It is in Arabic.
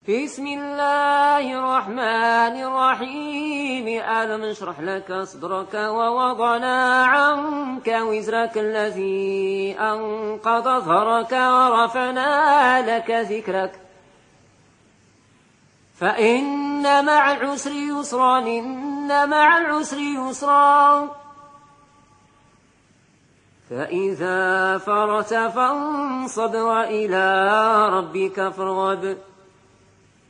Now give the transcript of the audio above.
بسم الله الرحمن الرحيم. ألم نشرح لك صدرك ووضعنا عنك وزرك الذي أنقض ظهرك ورفعنا لك ذكرك فإن مع العسر يسرا إن مع العسر يسرا فإذا فرغت فانصب وإلى ربك فارغب.